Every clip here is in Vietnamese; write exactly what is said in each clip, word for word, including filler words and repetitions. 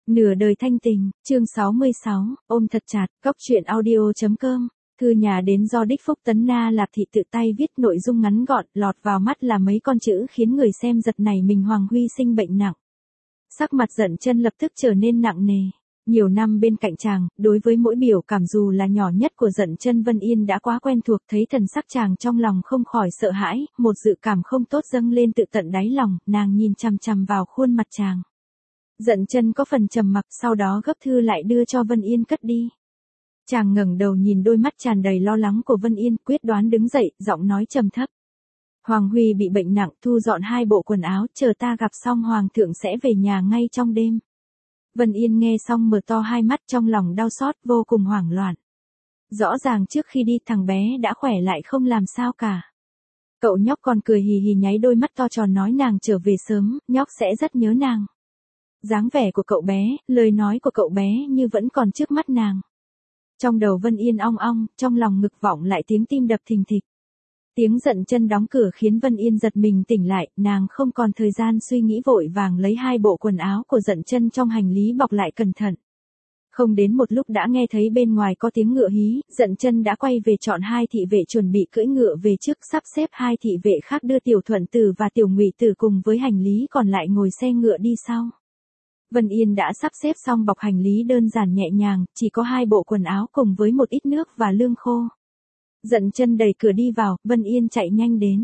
Nửa đời thanh tình, chương sáu mươi sáu, ôm thật chặt, cóc truyện audio.com. Thư nhà đến do đích Phúc Tấn Na Lạp Thị tự tay viết, nội dung ngắn gọn, lọt vào mắt là mấy con chữ khiến người xem giật nảy mình. Hoàng Huy sinh bệnh nặng. Sắc mặt Dận Chân lập tức trở nên nặng nề. Nhiều năm bên cạnh chàng, đối với mỗi biểu cảm dù là nhỏ nhất của Dận Chân, Vân Yên đã quá quen thuộc. Thấy thần sắc chàng trong lòng không khỏi sợ hãi, một dự cảm không tốt dâng lên tự tận đáy lòng. Nàng nhìn chằm chằm vào khuôn mặt chàng. Dận Chân có phần trầm mặc, sau đó gấp thư lại đưa cho Vân Yên cất đi. Chàng ngẩng đầu nhìn đôi mắt tràn đầy lo lắng của Vân Yên, quyết đoán đứng dậy, giọng nói trầm thấp. Hoàng Huy bị bệnh nặng, thu dọn hai bộ quần áo, chờ ta gặp xong Hoàng thượng sẽ về nhà ngay trong đêm. Vân Yên nghe xong mở to hai mắt, trong lòng đau xót, vô cùng hoảng loạn. Rõ ràng trước khi đi thằng bé đã khỏe lại không làm sao cả. Cậu nhóc còn cười hì hì nháy đôi mắt to tròn nói nàng trở về sớm, nhóc sẽ rất nhớ nàng. Dáng vẻ của cậu bé, lời nói của cậu bé như vẫn còn trước mắt nàng. Trong đầu Vân Yên ong ong, trong lòng ngực vọng lại tiếng tim đập thình thịch. Tiếng Dận Chân đóng cửa khiến Vân Yên giật mình tỉnh lại, nàng không còn thời gian suy nghĩ, vội vàng lấy hai bộ quần áo của Dận Chân trong hành lý bọc lại cẩn thận. Không đến một lúc đã nghe thấy bên ngoài có tiếng ngựa hí, Dận Chân đã quay về chọn hai thị vệ chuẩn bị cưỡi ngựa về trước, sắp xếp hai thị vệ khác đưa Tiểu Thuận Tử và Tiểu Ngụy Tử cùng với hành lý còn lại ngồi xe ngựa đi sau. Vân Yên đã sắp xếp xong bọc hành lý đơn giản nhẹ nhàng, chỉ có hai bộ quần áo cùng với một ít nước và lương khô. Dận Chân đẩy cửa đi vào, Vân Yên chạy nhanh đến.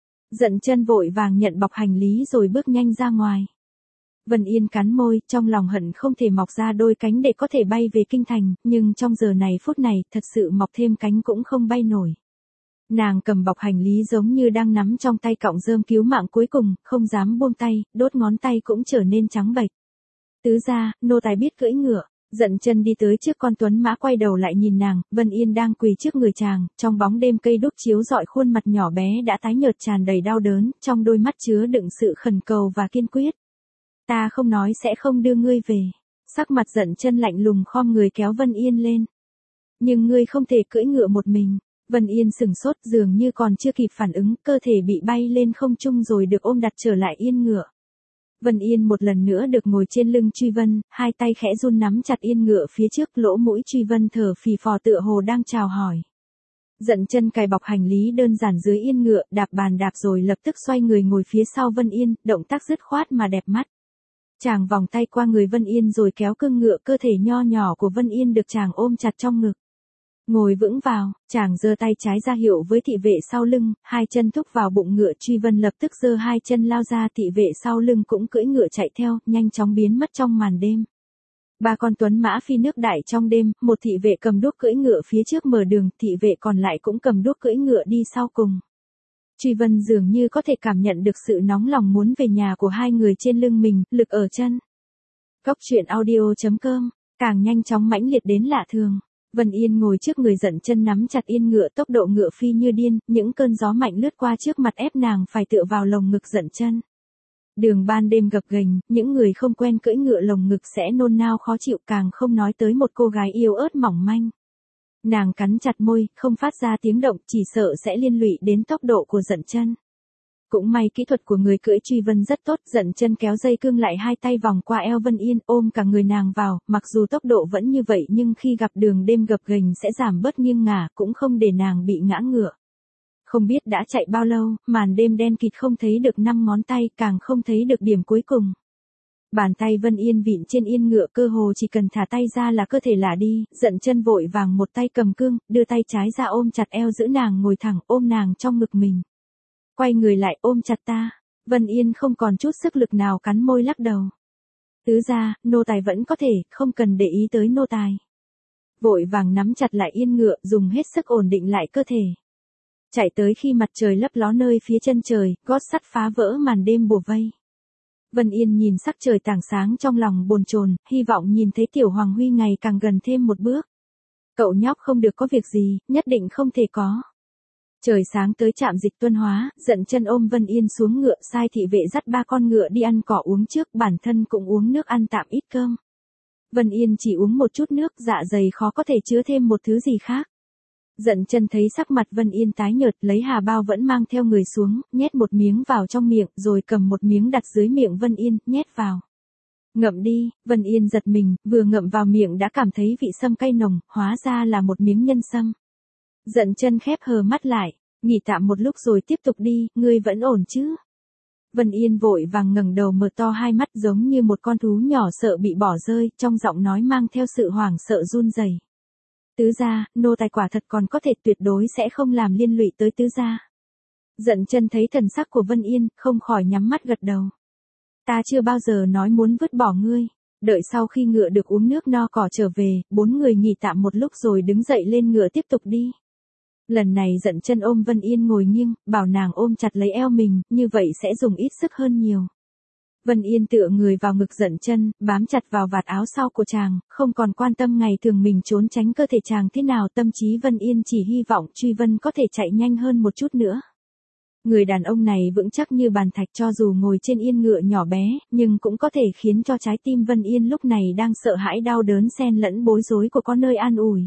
Dận Chân vội vàng nhận bọc hành lý rồi bước nhanh ra ngoài. Vân Yên cắn môi, trong lòng hận không thể mọc ra đôi cánh để có thể bay về kinh thành, nhưng trong giờ này phút này, thật sự mọc thêm cánh cũng không bay nổi. Nàng cầm bọc hành lý giống như đang nắm trong tay cọng rơm cứu mạng cuối cùng, không dám buông tay, đốt ngón tay cũng trở nên trắng bệch. Tứ gia, nô tài biết cưỡi ngựa. Dận Chân đi tới trước con tuấn mã, quay đầu lại nhìn nàng. Vân Yên đang quỳ trước người chàng, trong bóng đêm cây đuốc chiếu rọi khuôn mặt nhỏ bé đã tái nhợt tràn đầy đau đớn, trong đôi mắt chứa đựng sự khẩn cầu và kiên quyết. Ta không nói sẽ không đưa ngươi về. Sắc mặt Dận Chân lạnh lùng, khom người kéo Vân Yên lên. Nhưng ngươi không thể cưỡi ngựa một mình. Vân Yên sừng sốt, dường như còn chưa kịp phản ứng, cơ thể bị bay lên không trung rồi được ôm đặt trở lại yên ngựa. Vân Yên một lần nữa được ngồi trên lưng Truy Vân, hai tay khẽ run nắm chặt yên ngựa phía trước, lỗ mũi Truy Vân thở phì phò tựa hồ đang chào hỏi. Dận Chân cài bọc hành lý đơn giản dưới yên ngựa, đạp bàn đạp rồi lập tức xoay người ngồi phía sau Vân Yên, động tác dứt khoát mà đẹp mắt. Chàng vòng tay qua người Vân Yên rồi kéo cương ngựa, cơ thể nho nhỏ của Vân Yên được chàng ôm chặt trong ngực. Ngồi vững vào, chàng giơ tay trái ra hiệu với thị vệ sau lưng, hai chân thúc vào bụng ngựa. Truy Vân lập tức giơ hai chân lao ra, thị vệ sau lưng cũng cưỡi ngựa chạy theo, nhanh chóng biến mất trong màn đêm. Ba con tuấn mã phi nước đại trong đêm, một thị vệ cầm đuốc cưỡi ngựa phía trước mở đường, thị vệ còn lại cũng cầm đuốc cưỡi ngựa đi sau cùng. Truy Vân dường như có thể cảm nhận được sự nóng lòng muốn về nhà của hai người trên lưng mình, lực ở chân. Cóc truyện audio.com, càng nhanh chóng mãnh liệt đến lạ thường. Vân Yên ngồi trước người Dận Chân nắm chặt yên ngựa, tốc độ ngựa phi như điên, những cơn gió mạnh lướt qua trước mặt ép nàng phải tựa vào lồng ngực Dận Chân. Đường ban đêm gập ghềnh, những người không quen cưỡi ngựa lồng ngực sẽ nôn nao khó chịu, càng không nói tới một cô gái yếu ớt mỏng manh. Nàng cắn chặt môi, không phát ra tiếng động, chỉ sợ sẽ liên lụy đến tốc độ của Dận Chân. Cũng may kỹ thuật của người cưỡi Truy Vân rất tốt, Dận Chân kéo dây cương lại, hai tay vòng qua eo Vân Yên, ôm cả người nàng vào, mặc dù tốc độ vẫn như vậy nhưng khi gặp đường đêm gập ghềnh sẽ giảm bớt nghiêng ngả, cũng không để nàng bị ngã ngựa. Không biết đã chạy bao lâu, màn đêm đen kịt không thấy được năm ngón tay, càng không thấy được điểm cuối cùng. Bàn tay Vân Yên vịn trên yên ngựa, cơ hồ chỉ cần thả tay ra là cơ thể lả đi. Dận Chân vội vàng một tay cầm cương, đưa tay trái ra ôm chặt eo giữ nàng ngồi thẳng, ôm nàng trong ngực mình. Quay người lại, ôm chặt ta. Vân Yên không còn chút sức lực nào, cắn môi lắc đầu. Tứ gia, nô tài vẫn có thể, không cần để ý tới nô tài. Vội vàng nắm chặt lại yên ngựa, dùng hết sức ổn định lại cơ thể. Chạy tới khi mặt trời lấp ló nơi phía chân trời, gót sắt phá vỡ màn đêm bủa vây. Vân Yên nhìn sắc trời tảng sáng, trong lòng bồn chồn, hy vọng nhìn thấy Tiểu Hoàng Huy ngày càng gần thêm một bước. Cậu nhóc không được có việc gì, nhất định không thể có. Trời sáng tới trạm dịch Tuân Hóa, Dận Chân ôm Vân Yên xuống ngựa, sai thị vệ dắt ba con ngựa đi ăn cỏ uống trước, bản thân cũng uống nước ăn tạm ít cơm. Vân Yên chỉ uống một chút nước, dạ dày khó có thể chứa thêm một thứ gì khác. Dận Chân thấy sắc mặt Vân Yên tái nhợt, lấy hà bao vẫn mang theo người xuống, nhét một miếng vào trong miệng, rồi cầm một miếng đặt dưới miệng Vân Yên, nhét vào. Ngậm đi, Vân Yên giật mình, vừa ngậm vào miệng đã cảm thấy vị sâm cay nồng, hóa ra là một miếng nhân sâm. Dận chân khép hờ mắt lại, nghỉ tạm một lúc rồi tiếp tục đi, ngươi vẫn ổn chứ? Vân Yên vội vàng ngẩng đầu mở to hai mắt giống như một con thú nhỏ sợ bị bỏ rơi, trong giọng nói mang theo sự hoảng sợ run rẩy. Tứ gia, nô tài quả thật còn có thể tuyệt đối sẽ không làm liên lụy tới tứ gia. Dận chân thấy thần sắc của Vân Yên, không khỏi nhắm mắt gật đầu. Ta chưa bao giờ nói muốn vứt bỏ ngươi. Đợi sau khi ngựa được uống nước no cỏ trở về, bốn người nghỉ tạm một lúc rồi đứng dậy lên ngựa tiếp tục đi. Lần này Dận chân ôm Vân Yên ngồi nghiêng, bảo nàng ôm chặt lấy eo mình, như vậy sẽ dùng ít sức hơn nhiều. Vân Yên tựa người vào ngực Dận chân, bám chặt vào vạt áo sau của chàng, không còn quan tâm ngày thường mình trốn tránh cơ thể chàng thế nào, tâm trí Vân Yên chỉ hy vọng Truy Vân có thể chạy nhanh hơn một chút nữa. Người đàn ông này vững chắc như bàn thạch, cho dù ngồi trên yên ngựa nhỏ bé, nhưng cũng có thể khiến cho trái tim Vân Yên lúc này đang sợ hãi đau đớn xen lẫn bối rối của có nơi an ủi.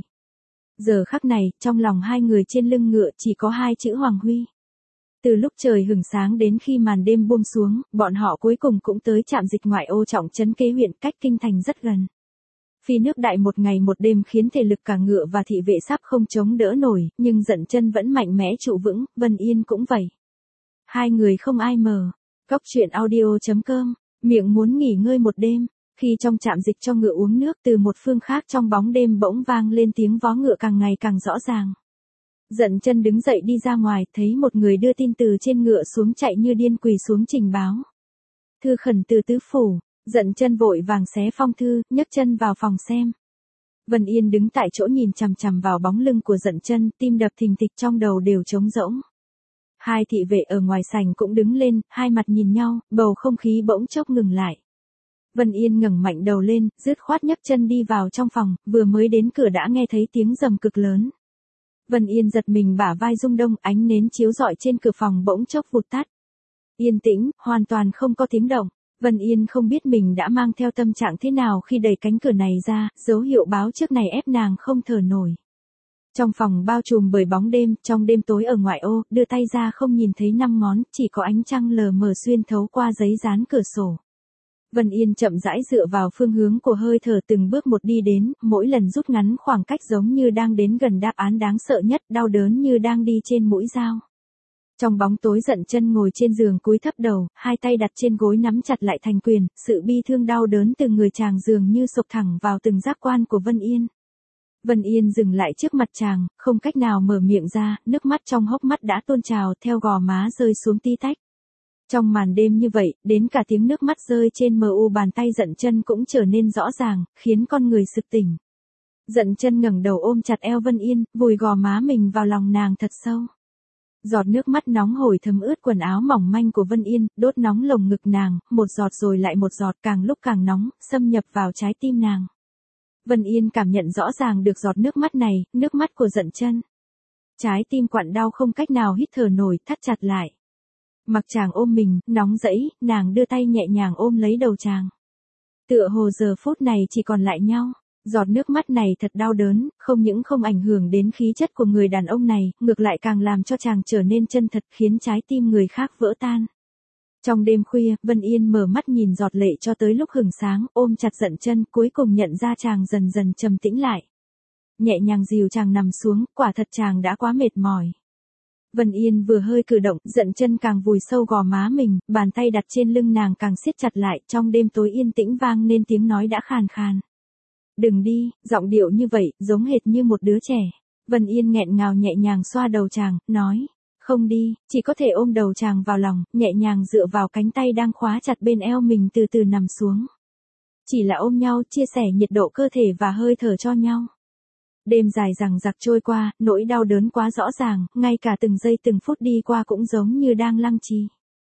Giờ khắc này, trong lòng hai người trên lưng ngựa chỉ có hai chữ Hoàng Huy. Từ lúc trời hửng sáng đến khi màn đêm buông xuống, bọn họ cuối cùng cũng tới trạm dịch ngoại ô trọng trấn Kế huyện, cách kinh thành rất gần. Phi nước đại một ngày một đêm khiến thể lực cả ngựa và thị vệ sắp không chống đỡ nổi, nhưng Dận chân vẫn mạnh mẽ trụ vững, Vân Yên cũng vậy. Hai người không ai mờ. Cóc truyện audio chấm com, miệng muốn nghỉ ngơi một đêm. Khi trong trạm dịch cho ngựa uống nước, từ một phương khác trong bóng đêm bỗng vang lên tiếng vó ngựa càng ngày càng rõ ràng. Dận chân đứng dậy đi ra ngoài, thấy một người đưa tin từ trên ngựa xuống chạy như điên quỳ xuống trình báo. Thư khẩn từ tứ phủ. Dận chân vội vàng xé phong thư, nhấc chân vào phòng xem. Vân Yên đứng tại chỗ nhìn chằm chằm vào bóng lưng của Dận chân, tim đập thình thịch trong đầu đều trống rỗng. Hai thị vệ ở ngoài sảnh cũng đứng lên, hai mặt nhìn nhau, bầu không khí bỗng chốc ngừng lại. Vân Yên ngẩng mạnh đầu lên, dứt khoát nhấc chân đi vào trong phòng, vừa mới đến cửa đã nghe thấy tiếng rầm cực lớn. Vân Yên giật mình, bả vai rung động, ánh nến chiếu rọi trên cửa phòng bỗng chốc vụt tắt. Yên tĩnh, hoàn toàn không có tiếng động. Vân Yên không biết mình đã mang theo tâm trạng thế nào khi đẩy cánh cửa này ra, dấu hiệu báo trước này ép nàng không thở nổi. Trong phòng bao trùm bởi bóng đêm, trong đêm tối ở ngoại ô, đưa tay ra không nhìn thấy năm ngón, chỉ có ánh trăng lờ mờ xuyên thấu qua giấy dán cửa sổ. Vân Yên chậm rãi dựa vào phương hướng của hơi thở từng bước một đi đến, mỗi lần rút ngắn khoảng cách giống như đang đến gần đáp án đáng sợ nhất, đau đớn như đang đi trên mũi dao. Trong bóng tối Dận chân ngồi trên giường cúi thấp đầu, hai tay đặt trên gối nắm chặt lại thành quyền, sự bi thương đau đớn từ người chàng dường như sộc thẳng vào từng giác quan của Vân Yên. Vân Yên dừng lại trước mặt chàng, không cách nào mở miệng ra, nước mắt trong hốc mắt đã tuôn trào theo gò má rơi xuống tí tách. Trong màn đêm như vậy, đến cả tiếng nước mắt rơi trên mờ u bàn tay Dận chân cũng trở nên rõ ràng, khiến con người sực tỉnh. Dận chân ngẩng đầu ôm chặt eo Vân Yên, vùi gò má mình vào lòng nàng thật sâu. Giọt nước mắt nóng hổi thấm ướt quần áo mỏng manh của Vân Yên, đốt nóng lồng ngực nàng, một giọt rồi lại một giọt, càng lúc càng nóng, xâm nhập vào trái tim nàng. Vân Yên cảm nhận rõ ràng được giọt nước mắt này, nước mắt của Dận chân. Trái tim quặn đau không cách nào hít thở nổi, thắt chặt lại. Mặc chàng ôm mình, nóng rẫy, nàng đưa tay nhẹ nhàng ôm lấy đầu chàng. Tựa hồ giờ phút này chỉ còn lại nhau. Giọt nước mắt này thật đau đớn, không những không ảnh hưởng đến khí chất của người đàn ông này, ngược lại càng làm cho chàng trở nên chân thật, khiến trái tim người khác vỡ tan. Trong đêm khuya, Vân Yên mở mắt nhìn giọt lệ cho tới lúc hửng sáng, ôm chặt Dận chân, cuối cùng nhận ra chàng dần dần trầm tĩnh lại. Nhẹ nhàng dìu chàng nằm xuống, quả thật chàng đã quá mệt mỏi. Vân Yên vừa hơi cử động, Dận chân càng vùi sâu gò má mình, bàn tay đặt trên lưng nàng càng siết chặt lại, trong đêm tối yên tĩnh vang nên tiếng nói đã khàn khàn. Đừng đi, giọng điệu như vậy, giống hệt như một đứa trẻ. Vân Yên nghẹn ngào nhẹ nhàng xoa đầu chàng, nói, không đi, chỉ có thể ôm đầu chàng vào lòng, nhẹ nhàng dựa vào cánh tay đang khóa chặt bên eo mình từ từ nằm xuống. Chỉ là ôm nhau, chia sẻ nhiệt độ cơ thể và hơi thở cho nhau. Đêm dài dằng dặc trôi qua, nỗi đau đớn quá rõ ràng, ngay cả từng giây từng phút đi qua cũng giống như đang lăng trì.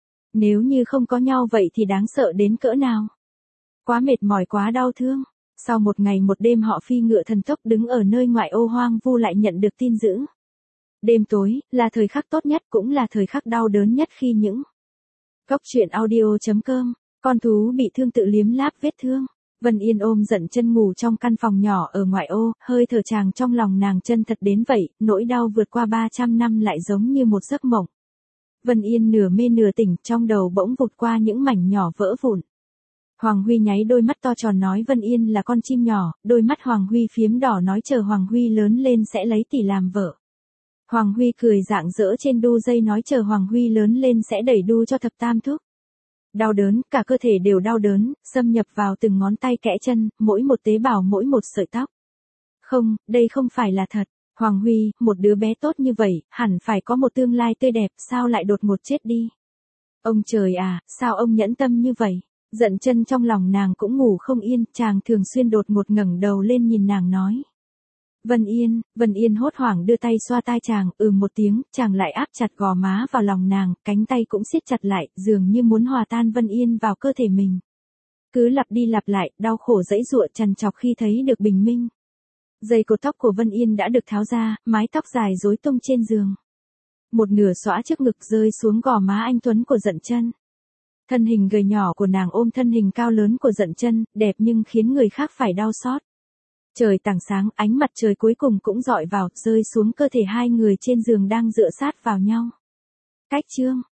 Nếu như không có nhau vậy thì đáng sợ đến cỡ nào. Quá mệt mỏi, quá đau thương. Sau một ngày một đêm họ phi ngựa thần tốc đứng ở nơi ngoại ô hoang vu lại nhận được tin dữ. Đêm tối, là thời khắc tốt nhất cũng là thời khắc đau đớn nhất khi những. Cóc truyện audio chấm com, con thú bị thương tự liếm láp vết thương. Vân Yên ôm Dận chân ngủ trong căn phòng nhỏ ở ngoại ô, hơi thở chàng trong lòng nàng chân thật đến vậy, nỗi đau vượt qua ba trăm năm lại giống như một giấc mộng. Vân Yên nửa mê nửa tỉnh, trong đầu bỗng vụt qua những mảnh nhỏ vỡ vụn. Hoàng Huy nháy đôi mắt to tròn nói Vân Yên là con chim nhỏ, đôi mắt Hoàng Huy phiếm đỏ nói chờ Hoàng Huy lớn lên sẽ lấy tỷ làm vợ. Hoàng Huy cười rạng rỡ trên đu dây nói chờ Hoàng Huy lớn lên sẽ đẩy đu cho thập tam thúc. Đau đớn, cả cơ thể đều đau đớn, xâm nhập vào từng ngón tay kẽ chân, mỗi một tế bào mỗi một sợi tóc. Không, đây không phải là thật. Hoàng Huy, một đứa bé tốt như vậy, hẳn phải có một tương lai tươi đẹp, sao lại đột ngột chết đi? Ông trời à, sao ông nhẫn tâm như vậy? Giận Chân trong lòng nàng cũng ngủ không yên, chàng thường xuyên đột ngột ngẩng đầu lên nhìn nàng nói. Vân Yên, Vân Yên hốt hoảng đưa tay xoa tai chàng, ừ một tiếng, chàng lại áp chặt gò má vào lòng nàng, cánh tay cũng siết chặt lại, dường như muốn hòa tan Vân Yên vào cơ thể mình. Cứ lặp đi lặp lại, đau khổ dãy dụa trằn trọc khi thấy được bình minh. Dây cột tóc của Vân Yên đã được tháo ra, mái tóc dài rối tung trên giường. Một nửa xõa trước ngực rơi xuống gò má anh tuấn của Dận Chân. Thân hình gầy nhỏ của nàng ôm thân hình cao lớn của Dận Chân, đẹp nhưng khiến người khác phải đau xót. Trời tảng sáng, ánh mặt trời cuối cùng cũng dọi vào, rơi xuống cơ thể hai người trên giường đang dựa sát vào nhau. Cách chương